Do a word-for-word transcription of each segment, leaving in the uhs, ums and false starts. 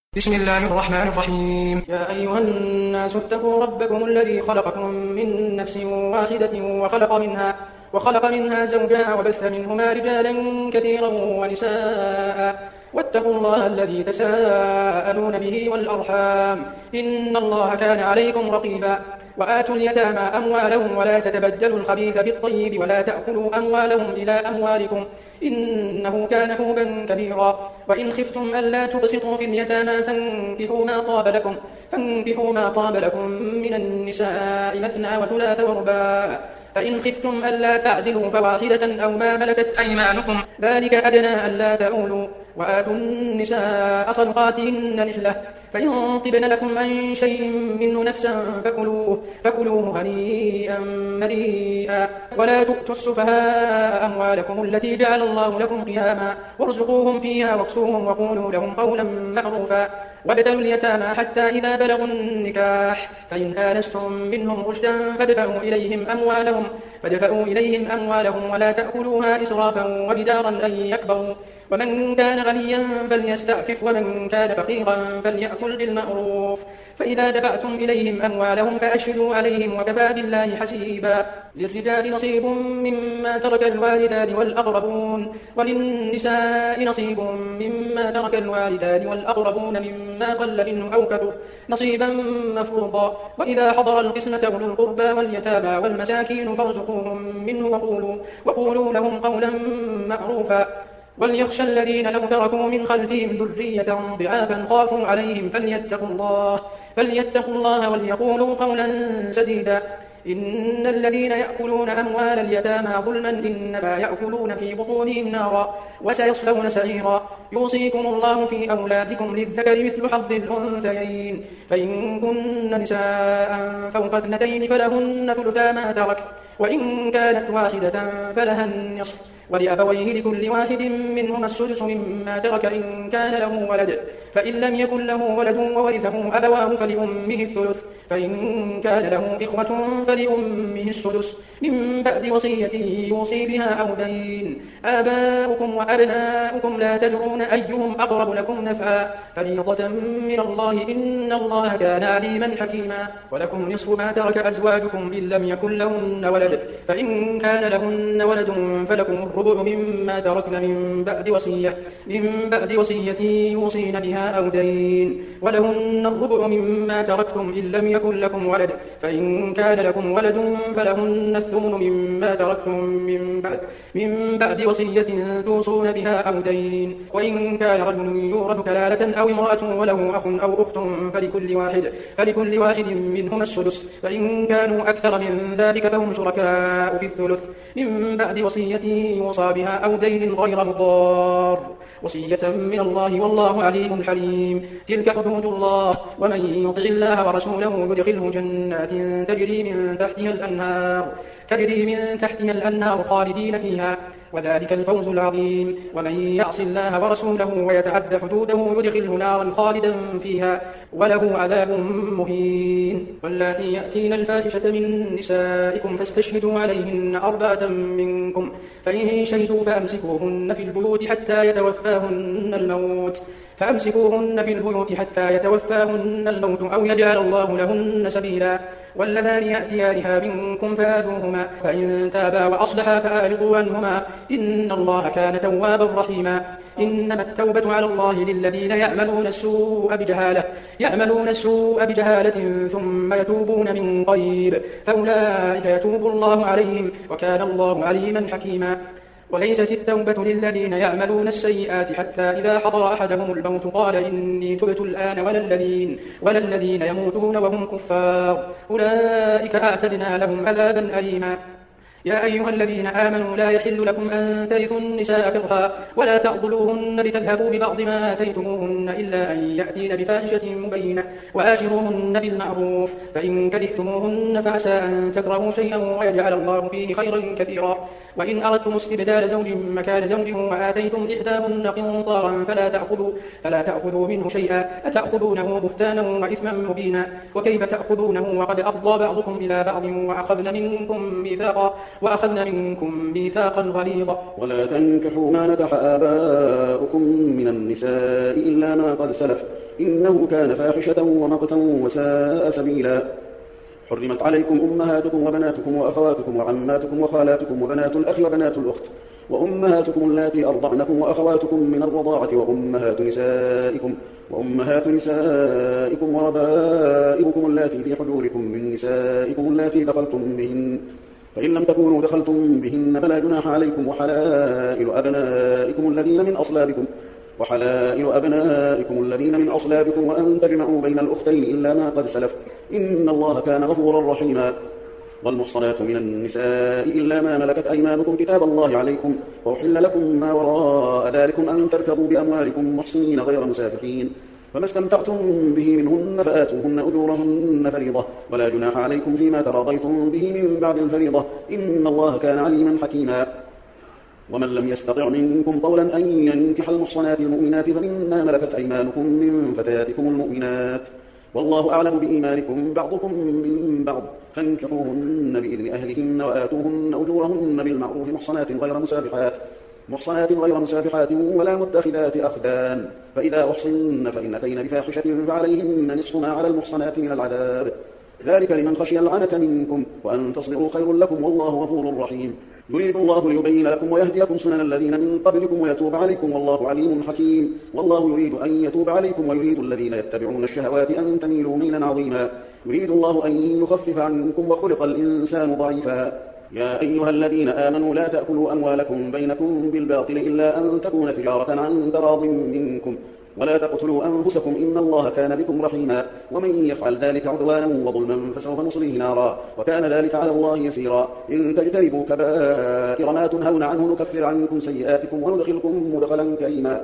بسم الله الرحمن الرحيم. يا أيها الناس اتقوا ربكم الذي خلقكم من نفس واحدة وخلق منها, وخلق منها زوجها وبث منهما رجالا كثيرا ونساء واتقوا الله الذي تساءلون به والأرحام إن الله كان عليكم رقيبا. وآتوا اليتامى أموالهم ولا تتبدلوا الخبيث بالطيب ولا تأكلوا أموالهم إلى أموالكم إنه كان حوبا كبيرا. وإن خفتم ألا تقسطوا في اليتامى فانكحوا ما طاب لكم, فانكحوا ما طاب لكم من النساء مثنى وثلاث ورباع, فإن خفتم ألا تعدلوا فواحدة أو ما ملكت أيمانكم ذلك أدنى ألا تعولوا. وآتوا النساء صدقاتهن نحلة, فإن طبن لكم عن شيء منه نفسا فكلوه, فكلوه هنيئا مريئا. ولا تؤتوا السفهاء أموالكم التي جعل الله لكم قياما وارزقوهم فيها واكسوهم وقولوا لهم قولا معروفا. وابتلوا اليتامى حتى إذا بلغوا النكاح فإن آنستم منهم رشدا فادفعوا إليهم أموالهم, فادفعوا إليهم أموالهم ولا تأكلوها إسرافا وبدارا أن يكبروا. ومن كان غنيا فليستعفف ومن كان فقيرا فليأكل بالمعروف. فإذا دفعتم إليهم أموالهم فأشهدوا عليهم وكفى بالله حسيبا. للرجال نصيب مما ترك الوالدان والأقربون, وللنساء نصيب مما ترك الوالدان والأقربون مما قل منه أو كثر نصيبا مفروضا. وإذا حضر القسمة أولو القربى واليتامى والمساكين فارزقوهم منه وقولوا, وقولوا لهم قولا معروفا. وليخشى الذين لو تركوا من خلفهم ذرية ضعافا خافوا عليهم فليتقوا الله, فليتقوا الله وليقولوا قولا سديدا. إن الذين يأكلون أموال اليتامى ظلما إنما يأكلون في بطونهم نارا وسيصلون سعيرا. يوصيكم الله في أولادكم للذكر مثل حظ الأنثيين, فإن كن نساء فوق اثنتين فلهن ثلثا ما ترك, وإن كانت واحدة فلها النصف, ولأبويه لكل واحد منهما السدس مما ترك إن كان له ولد, فإن لم يكن له ولد وورثه أبواه فلأمه الثلث, فإن كان له إخوة فلأمه السدس من بعد وصية يوصي بها أو دين. آباؤكم وأبناؤكم لا تدرون أيهم أقرب لكم نفعا, فريضة من الله إن الله كان عليما حكيما. ولكم نصف ما ترك أزواجكم إن لم يكن لهن ولد, فإن كان لهن ولد فلكم الربع مما تركن من بعد وصية, من بعد وصية يوصين بها أو دين. ولهن الربع مما تركتم إن لم يكن لكم ولد, فإن كان لكم ولد فلهن الثمن مما تركتم من بعد, من بعد وصية توصون بها أو دين. وإن كان رجل يورث كلالة أو امرأة وله أخ أو أخت فلكل واحد, فلكل واحد منهما السدس, فإن كانوا أكثر من ذلك فهم شركاء في الثلث من بعد وصية يوصى بها أو دين غير مضار, وصية من الله والله عليم حليم. تلك حدود الله, ومن يطع الله ورسوله يدخله جنات تجري من تحتها الأنهار, تجري من تحتها الأنهار خالدين فيها, وذلك الفوز العظيم. ومن يعص الله ورسوله ويتعد حدوده يدخله نارا خالدا فيها وله عذاب مهين. واللاتي يأتين الفاحشة من نسائكم فاستشهدوا عليهن أربعة منكم, فإن شهدوا فأمسكوهن في البيوت حتى يتوفاهن الموت, فأمسكوهن في البيوت حتى يتوفاهن الموت أو يجعل الله لهن سبيلا. واللذان يأتيانها منكم فآذوهما, فإن تابا وأصلحا فأعرضوا عنهما إن الله كان توابا رحيما. إنما التوبة على الله للذين يعملون السوء بجهالة, يعملون السوء بجهالة ثم يتوبون من قريب فأولئك يتوب الله عليهم, وكان الله عليما حكيما. وليست التوبة للذين يعملون السيئات حتى إذا حضر أحدهم الموت قال إني تبت الآن, ولا الذين, ولا الذين يموتون وهم كفار أولئك أعتدنا لهم عذابا أليما. يا أيها الذين آمنوا لا يحل لكم أن ترثوا النساء كرها ولا تعضلوهن لتذهبوا ببعض ما آتيتموهن إلا أن يأتين بفاحشة مبينة, وآشروهن بالمعروف, فإن كرهتموهن فعسى أن تكرهوا شيئا ويجعل الله فيه خيرا كثيرا. وإن أردتم استبدال زوج مكان زوج وآتيتم إحداهن قنطارا فلا تأخذوا, فلا تأخذوا منه شيئا, أتأخذونه بهتانا وإثما مبينا. وكيف تأخذونه وقد أفضى بعضكم إلى بعض وأخذن منكم ميثاقا, وأخذن منكم ميثاقا غليظا. ولا تنكحوا ما نكح آباؤكم من النساء إلا ما قد سلف, إنه كان فاحشة ومقتا وساء سبيلا. حرمت عليكم أمهاتكم وبناتكم وأخواتكم وعماتكم وخالاتكم وبنات الأخ وبنات الأخت وأمهاتكم اللاتي أرضعنكم وأخواتكم من الرضاعة وأمهات نسائكم وأمهات نسائكم وربائبكم اللاتي في حجوركم من نسائكم اللاتي دخلتم بهن، فإن لم تكونوا دخلتم بهن فلا جناح عليكم، وحلائل أبنائكم الذين من أصلابكم وحلائل أبنائكم الذين من أصلابكم وأن تجمعوا بين الأختين إلا ما قد سلف، إن الله كان غفورا رحيما. والمحصنات من النساء إلا ما ملكت أيمانكم كتاب الله عليكم، وأحل لكم ما وراء ذلكم أن تركبوا بأموالكم محصنين غير مسافحين، فما استمتعتم به منهن فآتوهن أجورهن فريضة، ولا جناح عليكم فيما تراضيتم به من بعد الفريضة، إن الله كان عليما حكيما. ومن لم يستطع منكم طولا أن ينكح المحصنات المؤمنات فمما ملكت أيمانكم من فتياتكم المؤمنات، والله أعلم بإيمانكم بعضكم من بعض، فانكحوهن بإذن أهلهن وآتوهن أجورهن بالمعروف محصنات غير مسافحات محصنات غير مسافحات ولا متخذات أخدان، فإذا أحصن فإن أتين بفاحشة فعليهن نصف ما على المحصنات من العذاب، ذلك لمن خشي العنة منكم، وأن تصبروا خير لكم والله غفور رحيم. يريد الله ليبين لكم ويهديكم سنن الذين من قبلكم ويتوب عليكم والله عليم حكيم. والله يريد أن يتوب عليكم ويريد الذين يتبعون الشهوات أن تميلوا ميلا عظيما. يريد الله أن يخفف عنكم وخلق الإنسان ضعيفا. يا أيها الذين آمنوا لا تأكلوا أموالكم بينكم بالباطل إلا أن تكون تجارة عن تراض منكم، ولا تقتلوا أنفسكم إن الله كان بكم رحيما، ومن يفعل ذلك عدوانا وظلما فسوف نصليه نارا وكان ذلك على الله يسيرا. إن تجتنبوا كبائر ما تنهون عنه نكفر عنكم سيئاتكم وندخلكم مدخلا كريما.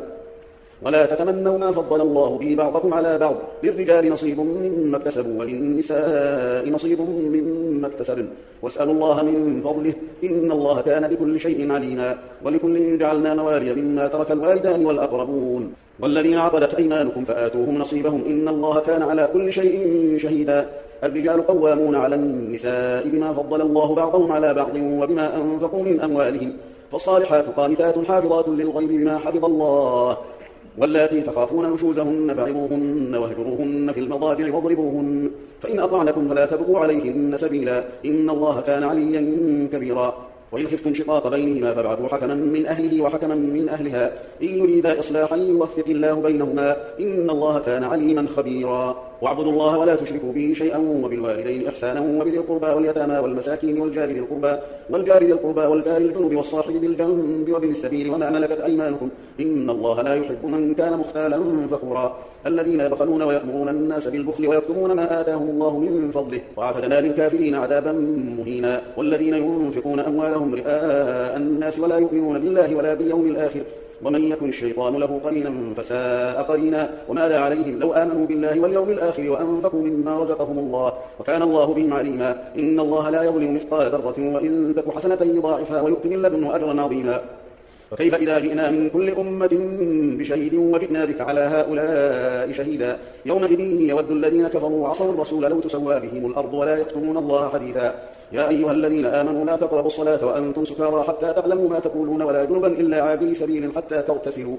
ولا تتمنوا ما فضل الله به بعضكم على بعض، للرجال نصيب مما اكتسبوا وللنساء نصيب مما اكتسبن، واسألوا الله من فضله إن الله كان بكل شيء عليما. ولكل جعلنا موالي مما ترك الوالدان والأقربون والذين عقدت أيمانكم فآتوهم نصيبهم إن الله كان على كل شيء شهيدا. الرجال قوامون على النساء بما فضل الله بعضهم على بعض وبما أنفقوا من أموالهم، فالصالحات قانتات حافظات للغيب بما حفظ الله، واللاتي تخافون نشوزهن فعظوهن واهجروهن في المضاجع واضربوهن، فإن أطعنكم فلا تبغوا عليهن سبيلا إن الله كان عليا كبيرا. وإن خفتم شقاق بينهما فابعثوا حكما من أهله وحكما من أهلها إن يريدا إصلاحا يوفق الله بينهما إن الله كان عليما خبيرا. واعبدوا الله ولا تشركوا به شيئا وبالوالدين إحسانا وبذي القربى واليتامى والمساكين والجار ذي القربى والجار ذي القربى والجار الجنب والصاحب بالجنب وابن السبيل وما ملكت أيمانكم إن الله لا يحب من كان مختالا فخورا. الذين يبخلون ويأمرون الناس بالبخل ويكتمون ما آتاهم الله من فضله وأعتدنا للكافرين عذابا مهينا. والذين ينفقون أموالهم رئاء الناس ولا يؤمنون بالله ولا باليوم الآخر ومن يكن الشيطان له قرينا فساء قرينا. وماذا عليهم لو آمنوا بالله واليوم الآخر وأنفقوا مما رزقهم الله وكان الله بهم عليما. إن الله لا يظلم مثقال ذرة وإن تك حسنة يضاعفها ويؤت من لدنه أجرا عظيما. فكيف إذا جئنا من كل أمة بشهيد وجئنا بك على هؤلاء شهيدا يومئذ يود الذين كفروا وعصوا الرسول لو تسوى بهم الأرض ولا يكتمون الله حديثا. يا أيها الذين آمنوا لا تقربوا الصلاة وأنتم سكارى حتى تعلموا ما تقولون ولا جنبا إلا عابري سبيل حتى تغتسلوا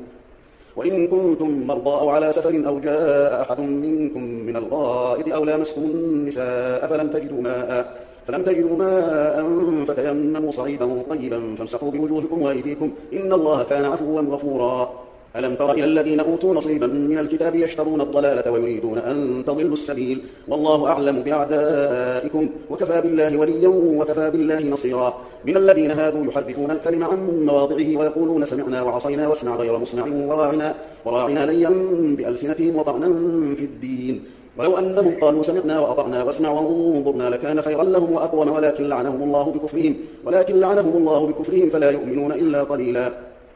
وإن كنتم مرضى أو على سفر أو جاء أحد منكم من الغائط أو لامستم النساء فلم تجدوا ماء فلم تجدوا ماء فتيمموا صعيدا طيبا فامسحوا بوجوهكم وأيديكم إن الله كان عفوا غفورا. ألم تر إلى الذين أوتوا نصيبا من الكتاب يشترون الضلالة ويريدون أن تضلوا السبيل والله أعلم بأعدائكم وكفى بالله وليا وكفى بالله نصيرا. من الذين هادوا يحرفون الكلم عن مواضعه ويقولون سمعنا وعصينا واسمع غير مسمع وراعنا, وراعنا ليا بألسنتهم وطعنا في الدين ولو أنهم قالوا سمعنا وأطعنا واسمع وانظرنا لكان خيرا لهم وأقوم ولكن لعنهم الله بكفرهم ولكن لعنهم الله بكفرهم فلا يؤمنون إلا قليلا.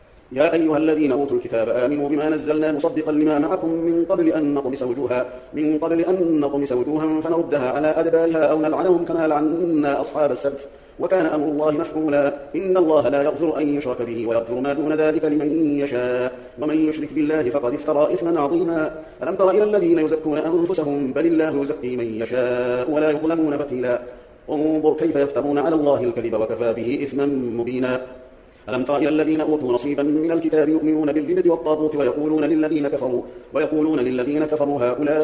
يا أيها الذين أوتوا الكتاب آمنوا بما نزلنا مصدقا لما معكم من قبل أن نطمس وجوها من قبل أن نطمس وجوها فنردها على أدبارها أو نلعنهم كما لعنا أصحاب السبت وكان أمر الله مفعولا. إن الله لا يغفر أن يشرك به ويغفر ما دون ذلك لمن يشاء ومن يشرك بالله فقد افترى إثما عظيما. ألم تر إلى الذين يزكون أنفسهم بل الله يزكي من يشاء ولا يظلمون فتيلا. انظر كيف يفترون على الله الكذب وكفى به إثما مبينا. ألم تر إلى الذين أوتوا نصيبا من الكتاب يؤمنون بالجبت والطاغوت ويقولون للذين كفروا ويقولون للذين كفروا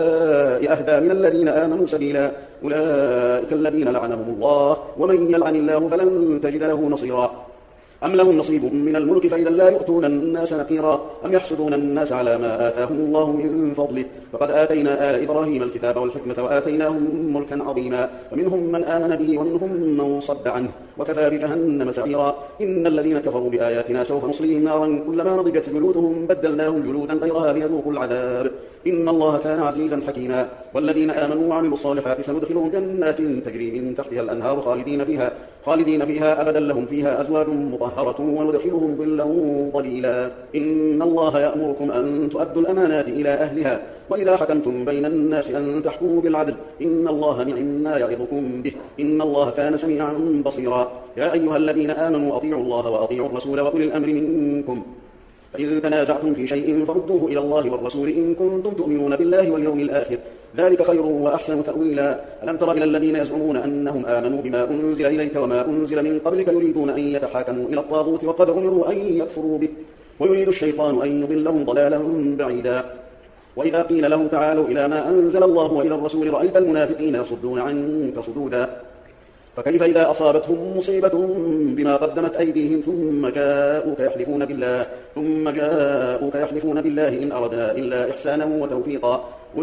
هؤلاء أهدى من الذين آمنوا سبيلا أولئك الذين لعنهم الله ومن يلعن الله فلن تجد له نصيرا أم لهم نصيب من الملك فإذا لا يؤتون الناس نقيرا أم يحسدون الناس على ما آتاهم الله من فضله فقد آتينا آل إبراهيم الكتاب والحكمة وآتيناهم ملكا عظيما فمنهم من آمن به ومنهم من صد عنه وكفى بجهنم سعيرا إن الذين كفروا بآياتنا سوف نصليهم نارا كلما نضجت جلودهم بدلناهم جلودا غيرها ليذوقوا العذاب إن الله كان عزيزا حكيما والذين آمنوا وعملوا الصالحات سندخلهم جنات تجري من تحتها الأنهار خالدين فيها خالدين فيها أبدا لهم فيها أزواج مطهرة وندخلهم ظلا ظليلا إن الله يأمركم أن تؤدوا الأمانات إلى أهلها وإذا حكمتم بين الناس أن تحكموا بالعدل إن الله نعم ما يعظكم به إن الله كان سميعا بصيرا يا أيها الذين آمنوا أطيعوا الله وأطيعوا الرسول وأولي الأمر منكم فإن تنازعتم في شيء فردوه إلى الله والرسول إن كنتم تؤمنون بالله واليوم الآخر ذلك خير وأحسن تأويلا ألم تر إلى الذين يزعمون أنهم آمنوا بما أنزل إليك وما أنزل من قبلك يريدون أن يتحاكموا إلى الطاغوت وقد أمروا أن يكفروا به ويريد الشيطان أن يضلهم ضلالا بعيدا وإذا قيل لهم تعالوا إلى ما أنزل الله وإلى الرسول رأيت المنافقين يصدون عنك صدودا فكيف إذا أصابتهم مصيبة بما قدمت أيديهم ثم جاءوك يحلفون بالله ثم جاءوك يحلفون بالله إن أردنا إلا إحسانا وتوفيقا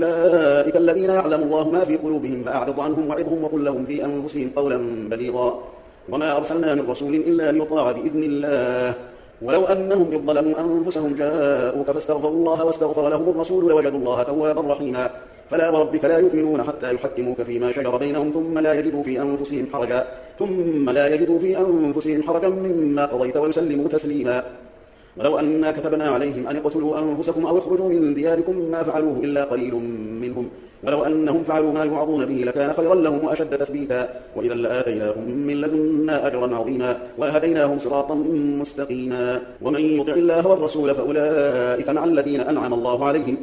أولئك الذين يعلم الله ما في قلوبهم فأعرض عنهم وعظهم وقل لهم في أنفسهم قولا بليغا وما أرسلنا من رسول إلا ليطاع بإذن الله ولو أنهم إذ ظلموا أنفسهم جاءوك فاستغفروا الله واستغفر لهم الرسول لوجدوا الله توابا رحيما فلا وربك لا يؤمنون حتى يحكموك فيما شجر بينهم ثم لا يجدوا في أنفسهم حرجا ثم لا يجدوا في أنفسهم حرجا مما قضيت ويسلموا تسليما ولو أنا كتبنا عليهم أن اقتلوا أنفسكم أو اخرجوا من دياركم ما فعلوه إلا قليل منهم ولو أنهم فعلوا ما يوعظون به لكان خيرا لهم وأشد تثبيتا وإذا لآتيناهم من لدنا أجرا عظيما وهديناهم صراطا مستقيما ومن يطع الله والرسول فأولئك مع الذين أنعم الله عليهم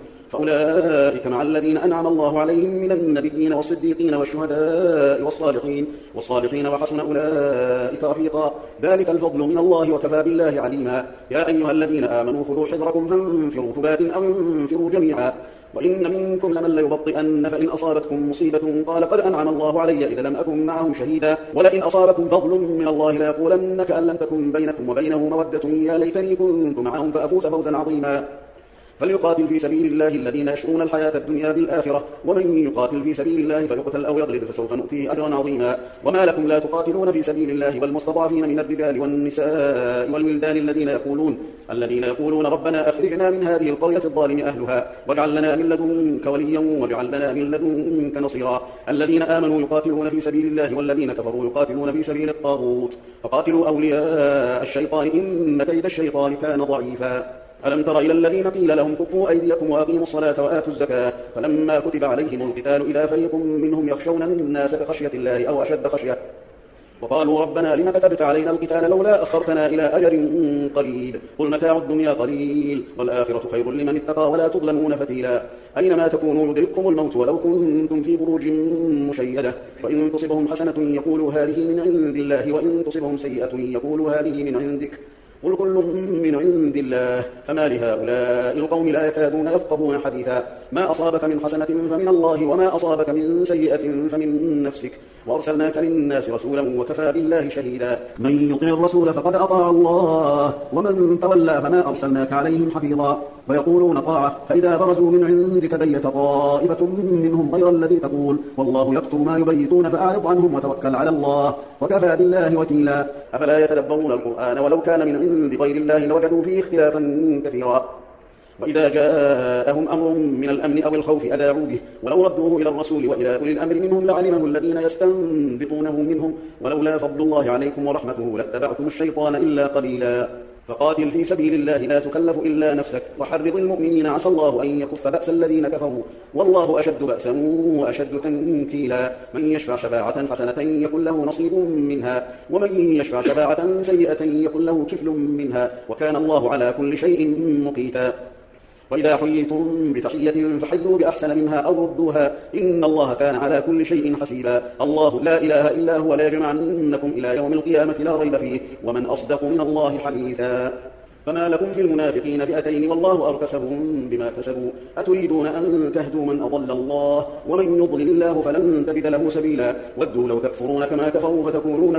فأولئك مع الذين أنعم الله عليهم من النبيين والصديقين والشهداء والصالحين والصالحين وحسن أولئك رفيقا ذلك الفضل من الله وكفى بالله عليما يا أيها الذين آمنوا خذوا حذركم فانفروا ثبات أو انفروا جميعا وإن منكم لمن ليبطئن فإن أصابتكم مصيبة قال قد أنعم الله علي إذا لم أكن معهم شهيدا ولئن أصابكم فضل من الله ليقولن كأن لم تكن بينكم وبينه مودة يا ليتني كنت معهم فأفوز فوزا عظيما فليقاتل في سبيل الله الذين يشرون الحياة الدنيا بالآخرة ومن يقاتل في سبيل الله فيقتل أو يغلب فسوف نؤتيه أجرا عظيما وما لكم لا تقاتلون في سبيل الله والمستضعفين من الرجال والنساء والولدان الذين يقولون الذين يقولون ربنا أخرجنا من هذه القرية الظالم أهلها واجعل لنا من لدنك وليا واجعل لنا من لدنك نصيرا الذين آمنوا يقاتلون في سبيل الله والذين كفروا يقاتلون في سبيل الطاغوت فقاتلوا أولياء الشيطان إن كيد الشيطان كان ضعيفا ألم تر إلى الذين قيل لهم كفوا أيديكم وأقيموا الصلاة وآتوا الزكاة فلما كتب عليهم القتال إذا فريق منهم يخشون الناس كخشية الله أو أشد خشية وقالوا ربنا لما كتبت علينا القتال لولا أخرتنا إلى أجل قريب قل متاع الدنيا قليل والآخرة خير لمن اتقى ولا تظلمون فتيلا أينما تكونوا يدرككم الموت ولو كنتم في بروج مشيدة وإن تصبهم حسنة يقولوا هذه من عند الله وإن تصبهم سيئة يقولوا هذه من عندك قل كل من عند الله فما لهؤلاء القوم لا يكادون يفقهون حديثا ما أصابك من حسنة فمن الله وما أصابك من سيئة فمن نفسك وأرسلناك للناس رسولا وكفى بالله شهيدا من يطع الرسول فقد أطاع الله ومن تولى فما أرسلناك عليهم حفيظا ويقولون طاعة فإذا برزوا من عندك بيت طائفة منهم غير الذي تقول والله يكتب ما يبيتون فأعرض عنهم وتوكل على الله وكفى بالله وكيلا أفلا يتدبرون القرآن ولو كان من عند غير الله لوجدوا فيه اختلافا كثيرا وإذا جاءهم أمر من الأمن أو الخوف أذاعوا به ولو ردوه إلى الرسول وإلى أولي الأمر منهم لعلمه الذين يستنبطونه منهم ولولا فضل الله عليكم ورحمته لاتبعتم الشيطان إلا قليلا فقاتل في سبيل الله لا تكلف إلا نفسك وحرض المؤمنين عسى الله أن يكف بأس الذين كفروا والله أشد بأسا وأشد تنكيلا من يشفع شفاعة حسنة يكن له نصيب منها ومن يشفع شفاعة سيئة يكن له كفل منها وكان الله على كل شيء مقيتا وإذا حييتم بتحية فحيوا بأحسن منها أو ردوها إن الله كان على كل شيء حسيبا الله لا إله إلا هو لا يجمعنكم إلى يوم القيامة لا ريب فيه ومن أصدق من الله حديثا فما لكم في المنافقين فئتين والله أركسهم بما كسبوا أتريدون أن تهدوا من أضل الله ومن يضلل الله فلن تجد له سبيلا ودوا لو تكفرون كما كفروا فتكونون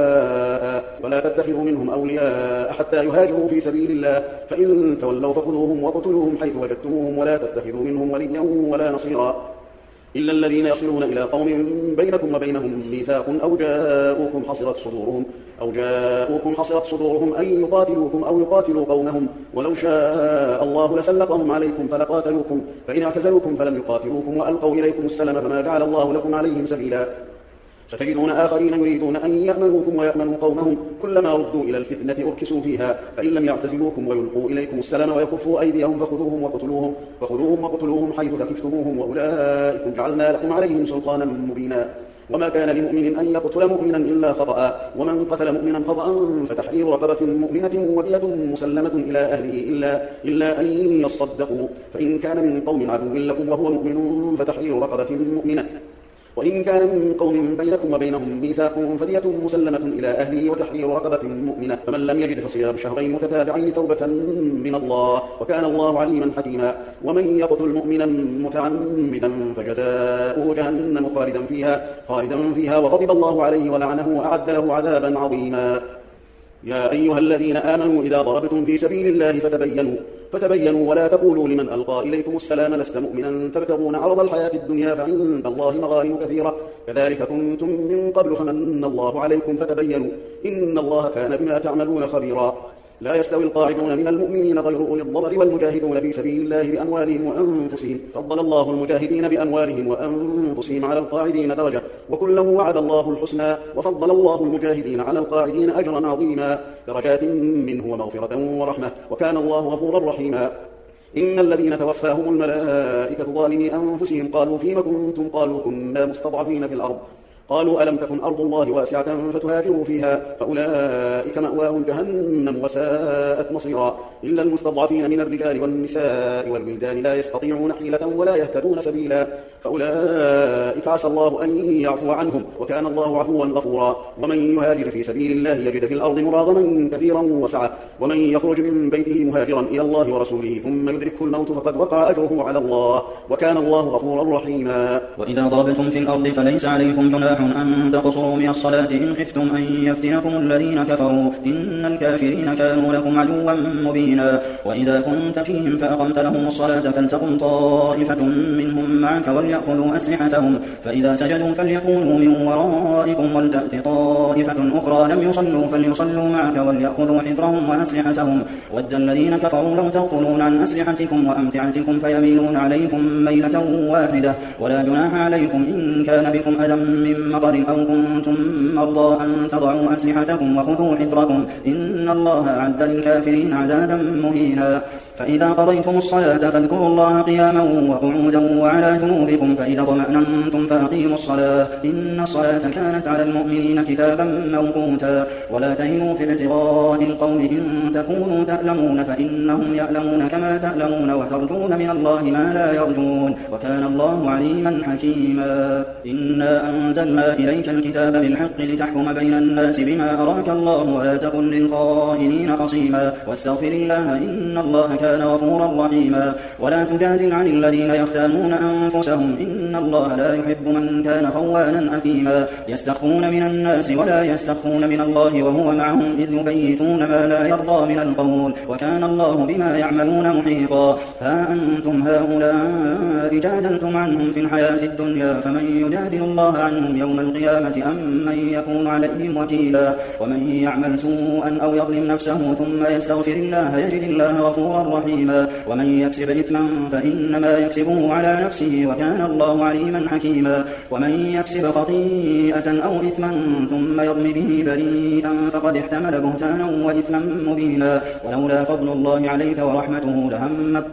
سواء ولا تتخذوا منهم أولياء حتى يهاجروا في سبيل الله فإن تولوا فخذوهم وقتلوهم حيث وجدتموهم ولا تتخذوا منهم وليا ولا نصيرا إلا الذين يصلون إلى قوم بينكم وبينهم ميثاق أو جاءوكم حصرت صدورهم أو جاءوكم حصرت صدورهم أن يقاتلوكم أو يقاتلوا قومهم ولو شاء الله لسلطهم عليكم فلقاتلوكم فإن اعتزلوكم فلم يقاتلوكم وألقوا إليكم السلام فما جعل الله لكم عليهم سبيلا ستجدون آخرين يريدون أن يأمنوكم ويأمنوا قومهم كلما ردوا إلى الفتنة أركسوا فيها فإن لم يعتزلوكم ويلقوا إليكم السلام ويكفوا أيديهم فخذوهم وقتلوهم فخذوهم وقتلوهم حيث ثقفتموهم وأولئكم جعلنا لكم عليهم سلطانا مبينا وما كان لمؤمن أن يقتل مؤمنا إلا خطأ ومن قتل مؤمنا خطأ فتحرير رقبة مؤمنة ودية مسلمة إلى أهله إلا, إلا أن يصدقوا فإن كان من قوم عدو لكم وهو مؤمن فتحرير رقبة مؤمنة وإن كان من قوم بينكم وبينهم ميثاق فدية مسلمة إلى أهله وتحرير رقبة مؤمنة فمن لم يجد فصيام شهرين متتابعين توبة من الله وكان الله عليما حكيما ومن يقتل مؤمنا متعمدا فجزاؤه جهنم خالدا فيها, خالدا فيها وغضب الله عليه ولعنه وأعد له عذابا عظيما يا أيها الذين آمنوا إذا ضربتم في سبيل الله فتبينوا فتبينوا ولا تقولوا لمن ألقى إليكم السلام لست مؤمنا تبتغون عرض الحياة الدنيا فعند الله مغانم كثيرة كذلك كنتم من قبل فمن الله عليكم فتبينوا إن الله كان بما تعملون خبيرا لا يستوي القاعدون من المؤمنين غير أولي الضرر والمجاهدون في سبيل الله بأموالهم وأنفسهم فضل الله المجاهدين بأموالهم وأنفسهم على القاعدين درجة وكلا وعد الله الحسنى وفضل الله المجاهدين على القاعدين أجرا عظيما درجات منه ومغفرة ورحمة وكان الله غفورا رحيما إن الذين توفاهم الملائكة ظالمي أنفسهم قالوا فيما كنتم قالوا كنا مستضعفين في الأرض قالوا ألم تكن أرض الله واسعة فتهاجروا فيها فأولئك مأواهم جهنم وساءت مصيرا إلا المستضعفين من الرجال والنساء والولدان لا يستطيعون حيلة ولا يهتدون سبيلا فأولئك عسى الله أن يعفو عنهم وكان الله عفوا غفورا ومن يهاجر في سبيل الله يجد في الأرض مراغما كثيرا وسعة ومن يخرج من بيته مهاجرا إلى الله ورسوله ثم يدركه الموت فقد وقع أجره على الله وكان الله غفورا رحيما وإذا ضربتم في الأرض فليس عليكم جناح أن تقصروا من الصلاة إن خفتم أن يفتنكم الذين كفروا إن الكافرين كانوا لكم عدوا مبينا وإذا كنت فيهم فأقمت لهم الصلاة فلتقم طائفة منهم معك وليأخذوا أسلحتهم فإذا سجدوا فليكونوا من ورائكم ولتأت طائفة أخرى لم يصلوا فليصلوا معك وليأخذوا حذرهم وأسلحتهم ود الذين كفروا لو تغفلون عن أسلحتكم وأمتعتكم فيميلون عليكم ميلة واحدة ولا جناح عليكم إن كان بكم أذى من مطر أو كنتم مرضى أن تضعوا أسلحتكم وخذوا حذركم إن الله أعد للكافرين عذابا مهينا فإذا قضيتم الصلاة فاذكروا الله قياما وقعودا وعلى جنوبكم فإذا اطمأننتم فأقيموا الصلاة إن الصلاة كانت على المؤمنين كتابا موقوتا ولا تهنوا في ابتغاء القوم إن تكونوا تألمون فإنهم يألمون كما تألمون وترجون من الله ما لا يرجون وكان الله عليما حكيما إنا أنزلنا إليك الكتاب بالحق لتحكم بين الناس بما أراك الله ولا تكن للخائنين خصيما واستغفر الله إن الله كان غفورا رحيما ولا تجادل عن الذين يختانون أنفسهم إن الله لا يحب من كان خوانا أثيما يستخفون من الناس ولا يستخفون من الله وهو معهم إذ يبيتون ما لا يرضى من القول وكان الله بما يعملون محيطا ها أنتم هؤلاء جادلتم عنهم في الحياة الدنيا فمن يجادل الله عنهم يوم القيامة أم من يكون عليهم وكيلا ومن يعمل سوءا أو يظلم نفسه ثم يستغفر الله يجد الله غفورا رحيما ومن يكسب إثما فإنما يكسبه على نفسه وكان الله عليما حكيما ومن يكسب خطيئة أو إثما ثم يرم به بريئا فقد احتمل بهتانا وإثما مبينا ولولا فضل الله عليك ورحمته لهمت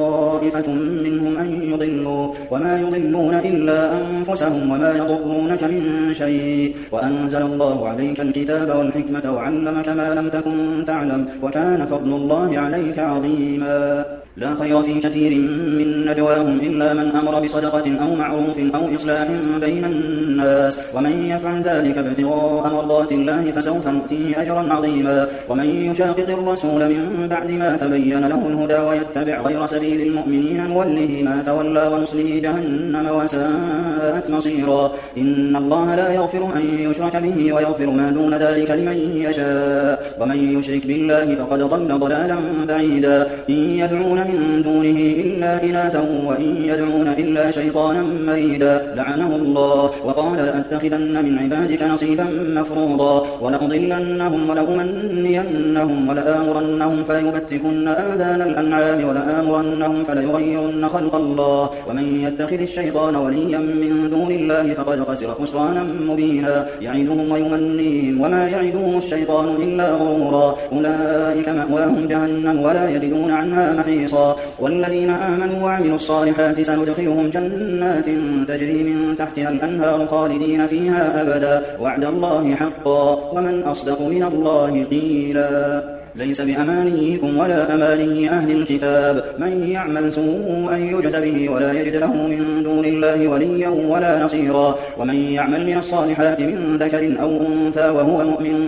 طائفة منهم أن يضلوا وما يضلون إلا أنفسهم وما يضرونك من شيء وأنزل الله عليك الكتاب والحكمة وعلمك ما لم تكن تعلم وكان فضل الله عليك عظيما لا خير في كثير من نجواهم إلا من أمر بصدقة أو معروف أو إصلاح بين الناس ومن يفعل ذلك ابتغاء مرضات الله فسوف نؤتيه أجرا عظيما ومن يشاقق الرسول من بعد ما تبين له الهدى ويتبع غير سبيل المؤمنين نوله ما تولى ونصله جهنم وساءت مصيرا إن الله لا يغفر أن يشرك به ويغفر ما دون ذلك لمن يشاء ومن يشرك بالله فقد ضل ضلالا بعيدا إن يدعون من دونه إلا إناثا وإن يدعون إلا شيطانا مريدا لعنه الله وقال لأتخذن من عبادك نصيبا مفروضا ولأضلنهم ولأمنينهم ولآمرنهم فليبتكن آذان الأنعام ولآمرنهم فليغيرن خلق الله ومن يتخذ الشيطان وليا من دون الله فقد خسر خسرانا مبينا يعدهم ويمنيهم وما يعدهم الشيطان إلا غرورا أولئك مأواهم جهنم ولا يجدون عنها محيصا والذين آمنوا وعملوا الصالحات سندخلهم جنات تجري من تحتها الأنهار خالدين فيها أبدا وعد الله حقا ومن أصدق من الله قيلا ليس بأمانيكم ولا أماني أهل الكتاب من يعمل سوءا يجز به ولا يجد له من دون الله وليا ولا نصيرا ومن يعمل من الصالحات من ذكر أو أنثى وهو مؤمن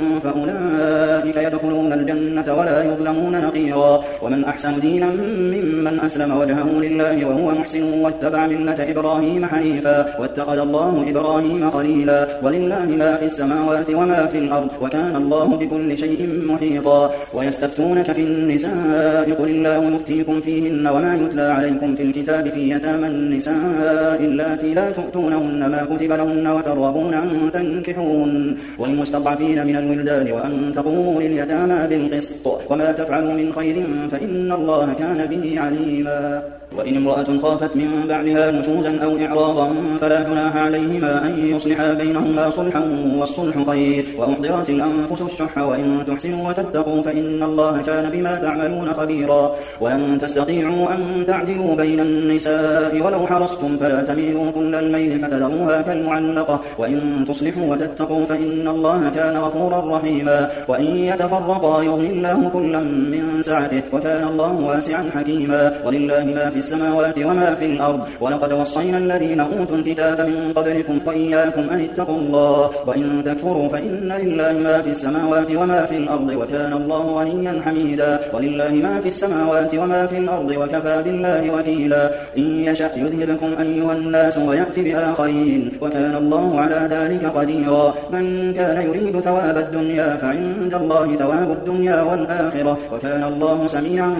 فأولئك يدخلون الجنة ولا يظلمون نقيرا ومن أحسن دينا ممن أسلم وجهه لله وهو محسن واتبع ملة إبراهيم حنيفا واتخذ الله إبراهيم خليلا ولله ما في السماوات وما في الأرض وكان الله بكل شيء محيطا ويستفتونك في النساء قل الله يفتيكم فيهن وما يتلى عليكم في الكتاب في يتامى النساء اللاتي لا تؤتونهن ما كتب لهن وترغبون أن تنكحون والمستضعفين من الولدان وأن تقوموا لليتامى بالقسط وما تفعلوا من خير فإن الله كان به عليما وإن امرأة خافت من بعدها نشوزا أو إعراضا فلا جناح عليهما أن يصلحا بينهما صلحا والصلح خير وأحضرت الأنفس الشح وإن تحسنوا وتتقوا فإن الله كان بما تعملون خبيرا ولن تستطيعوا أن تعدلوا بين النساء ولو حرصتم فلا تميلوا كل الميل فتذروها كالمعلقة وإن تصلحوا وتتقوا فإن الله كان غفورا رحيما وإن يتفرقا يغني الله كلا من سعته وكان الله واسعا حكيما ولله ما في السماوات وما في الأرض ولقد وصينا الذين أوتوا الكتاب من قبلكم وإياكم أن اتقوا الله وإن تكفروا فإن لله ما في السماوات وما في الأرض وكان الله غنيا حميدا ولله ما في السماوات وما في الأرض وكفى بالله وكيلا إن يشأ يذهبكم أيها الناس ويأتي بآخرين وكان الله على ذلك قديرا من كان يريد ثواب الدنيا فعند الله ثواب الدنيا والآخرة وكان الله سميعا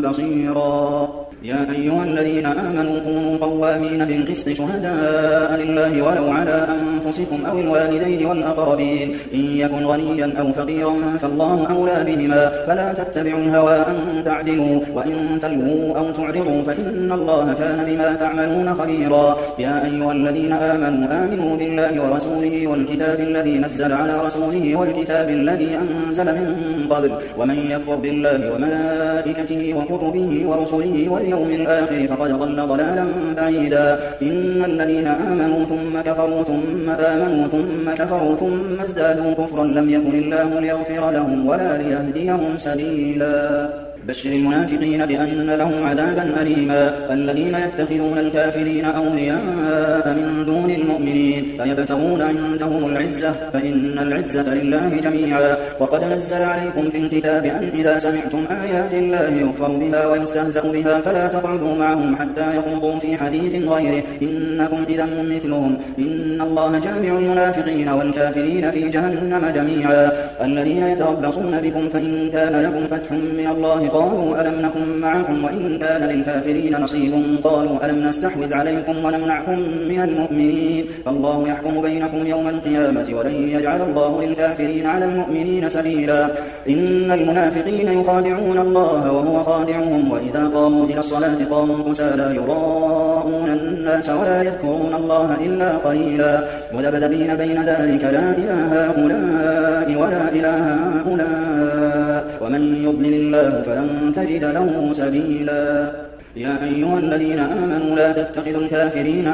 بصيرا يا أيها الذين آمنوا كونوا قوامين بالقسط شهداء لله ولو على أنفسكم أو الوالدين والأقربين إن يكن غنيا أو فقيرا فالله أولى بهما فلا تتبعوا الهوى أن تعدلوا وإن تلووا أو تعرضوا فإن الله كان بما تعملون خبيرا يا أيها الذين آمنوا آمنوا بالله ورسوله والكتاب الذي نزل على رسوله والكتاب الذي أنزل من قبل ومن يكفر بالله وملائكته وكتبه ورسله واليوم اليوم الآخر فقد ضل ضلالا بعيدا إن الذين آمنوا ثم كفروا ثم آمنوا ثم كفروا ثم ازدادوا كفرا لم يكن الله ليغفر لهم ولا ليهديهم سبيلا بشر المنافقين بأن لهم عذابا أليما الذين يتخذون الكافرين أولياء من دون المؤمنين فيبتغون عندهم العزة فإن العزة لله جميعا وقد نزل عليكم في الكتاب أن إذا سمعتم آيات الله يكفر بها ويستهزأ بها فلا تقعدوا معهم حتى يخوضوا في حديث غيره إنكم إذا مثلهم إن الله جامع المنافقين والكافرين في جهنم جميعا الذين يتربصون بكم فإن كان لكم فتح من الله قالوا ألم نكن معكم وإن كان للكافرين نصيب قالوا ألم نستحوذ عليكم ونمنعكم من المؤمنين فالله يحكم بينكم يوم القيامة ولن يجعل الله للكافرين على المؤمنين سبيلا إن المنافقين يخادعون الله وهو خادعهم وإذا قاموا إلى الصلاة قاموا كسالى يراءون الناس ولا يذكرون الله إلا قليلا مذبذبين بين ذلك لا إله هؤلاء ولا إله هؤلاء ومن يضلل الله فلن تجد له سبيلا يا أيها الذين آمنوا لا تتخذوا الكافرين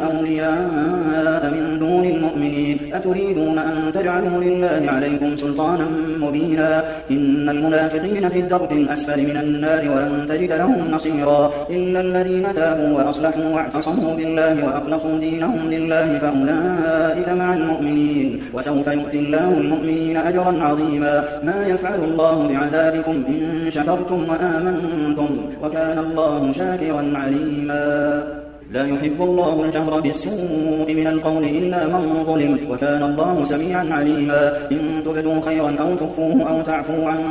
أولياء من دون المؤمنين أتريدون أن تجعلوا لله عليكم سلطانا مبينا إن المنافقين في الدرك الأسفل من النار ولن تجد لهم نصيرا إلا الذين تابوا وأصلحوا واعتصموا بالله وأخلصوا دينهم لله فأولئك مع المؤمنين وسوف يؤتي الله المؤمنين أجرا عظيما ما يفعل الله بعذابكم إن شكرتم وآمنتم وكان الله شاكرا عليما لا يحب الله الجهر بالسوء من القول إلا من ظلم وكان الله سميعا عليما إن تبدوا خيرا أو تخفوه أو تعفوا عن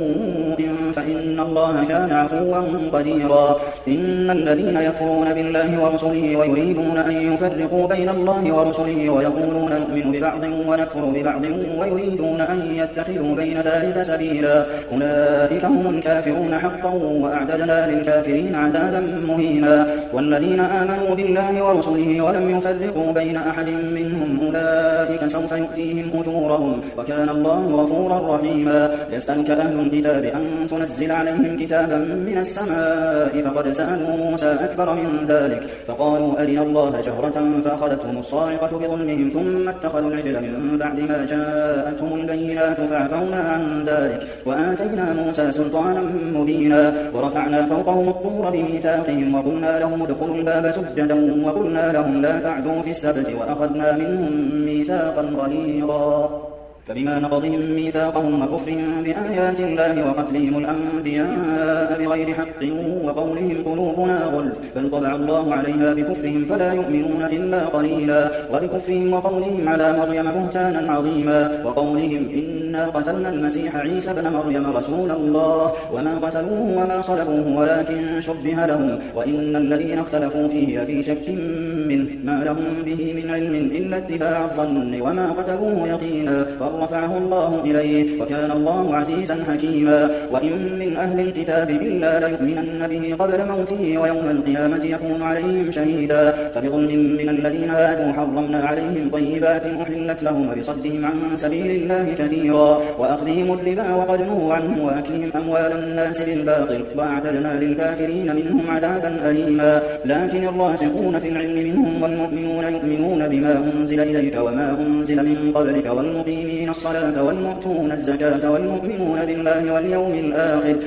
سوء فإن الله كان عفوا قديرا إن الذين يكفرون بالله ورسله ويريدون أن يفرقوا بين الله ورسله ويقولون نؤمن ببعض ونكفر ببعض ويريدون أن يتخذوا بين ذلك سبيلا أولئك هم الكافرون حقا وأعتدنا للكافرين عذابا مهينا والذين آمنوا آمنوا بالله ورسله ولم يفرقوا بين أحد منهم أولئك سوف يؤتيهم أجورهم وكان الله غفورا رحيما يسألك أهل الكتاب أن تنزل عليهم كتابا من السماء فقد سألوا موسى أكبر من ذلك فقالوا أرنا الله جهرة فأخذتهم الصاعقة بظلمهم ثم اتخذوا العجل من بعد ما جاءتهم البينات فعفونا عن ذلك وآتينا موسى سلطانا مبينا ورفعنا فوقهم الطور بميثاقهم وقلنا لهم ادخلوا الباب سجدا وقلنا لهم لا تعدوا في السبت وأخذنا منهم ميثاقا غليظا فبما نقضهم ميثاقهم وكفرهم بآيات الله وقتلهم الأنبياء بغير حق وقولهم قلوبنا غلف بل طبع الله عليها بكفرهم فلا يؤمنون إلا قليلا وبكفرهم وقولهم على مريم بهتانا عظيما وقولهم إنا قتلنا المسيح عيسى بن مريم رسول الله وما قتلوه وما صلبوه ولكن شبه لهم وإن الذين اختلفوا فيه لفي شك منه ما لهم به من علم إلا اتباع الظن وما قتلوه يقينا رفعه الله إليه وكان الله عزيزا حكيما وإن من أهل الكتاب إلا ليؤمنن به قبل موته ويوم القيامة يكون عليهم شهيدا فبظلم من الذين هادوا حرمنا عليهم طيبات أحلت لهم وبصدهم عن سبيل الله كثيرا وأخذهم الربا وقد نهوا عنه وأكلهم أموال الناس بالباطل وأعتدنا للكافرين منهم عذابا أليما لكن الراسخون في العلم منهم والمؤمنون يؤمنون بما أنزل إليك وما أنزل من قبلك والمقيمين الصلاة والمؤتون الزكاة والمؤمنون بالله واليوم الآخر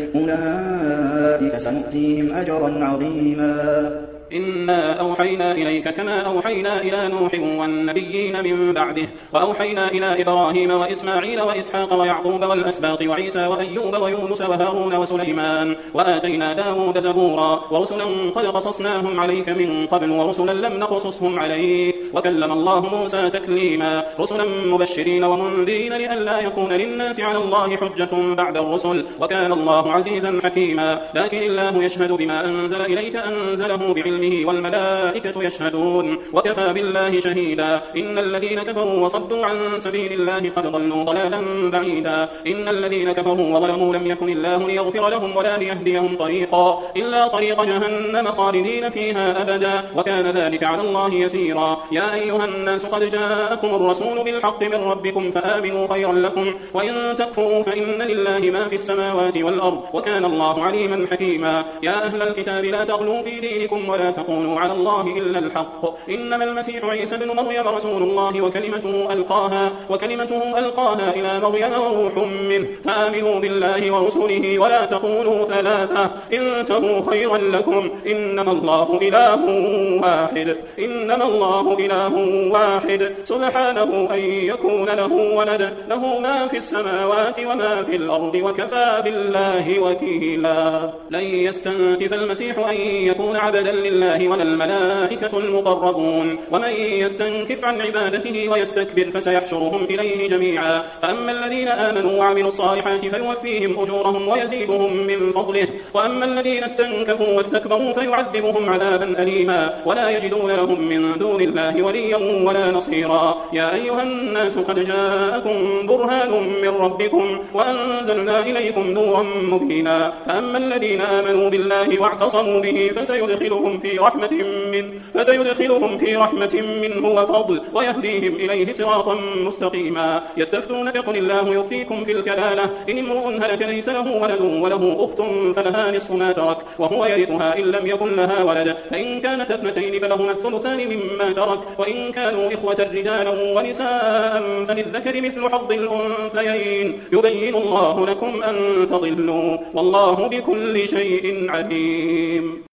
أولئك سنؤتيهم أجرا عظيما إنا أوحينا إليك كما أوحينا إلى نوح والنبيين من بعده وأوحينا إلى إبراهيم وإسماعيل وإسحاق ويعقوب والأسباط وعيسى وأيوب ويونس وهارون وسليمان وآتينا داود زبورا ورسلا قد قصصناهم عليك من قبل ورسلا لم نقصصهم عليك وكلم الله موسى تكليما رسلا مبشرين ومنذرين لئلا يكون للناس على الله حجة بعد الرسل وكان الله عزيزا حكيما لكن الله يشهد بما أنزل إليك أنزله بعلم والملائكة يشهدون وكفى بالله شهيدا إن الذين كفروا وصدوا عن سبيل الله قد ضلوا ضلالا بعيدا إن الذين كفروا وظلموا لم يكن الله ليغفر لهم ولا ليهديهم طريقا إلا طريق جهنم خالدين فيها أبدا وكان ذلك على الله يسيرا يا أيها الناس قد جاءكم الرسول بالحق من ربكم فآمنوا خيرا لكم وإن تكفروا فإن لله ما في السماوات والأرض وكان الله عليما حكيما يا أهل الكتاب لا تغلوا في دينكم ولا تقولوا على الله إلا الحق إنما المسيح عيسى بن مريم رسول الله وكلمته ألقاها وكلمته ألقاها إلى مريم وروح منه فآمنوا بالله ورسله ولا تقولوا ثلاثة انتهوا خيرا لكم إنما الله إله واحد إنما الله إله واحد سبحانه أن يكون له ولد له ما في السماوات وما في الأرض وكفى بالله وكيلا لن يستنكف المسيح أن يكون عبدا لله ولا الملائكة المقربون ومن يستنكف عن عبادته ويستكبر فسيحشرهم إليه جميعا فأما الذين آمنوا وعملوا الصالحات فيوفيهم أجورهم ويزيدهم من فضله وأما الذين استنكفوا واستكبروا فيعذبهم عذابا أليما ولا يجدون لهم من دون الله وليا ولا نصيرا يا أيها الناس قد جاءكم برهان من ربكم وأنزلنا إليكم نورا مبينا فأما الذين آمنوا بالله واعتصموا به فسيدخلهم في في رحمة منه فسيدخلهم في رحمة منه وفضل ويهديهم إليه صراطا مستقيما. يستفتونك قل الله يفتيكم في الكلالة إن امرؤ هلك ليس له ولد وله أخت فلها نصف ما ترك وهو يرثها إن لم يكن لها ولد فإن كانت اثنتين فلهما الثلثان مما ترك وإن كانوا إخوة رجالا ونساء فللذكر مثل حظ الأنثيين يبين الله لكم أن تضلوا والله بكل شيء عليم.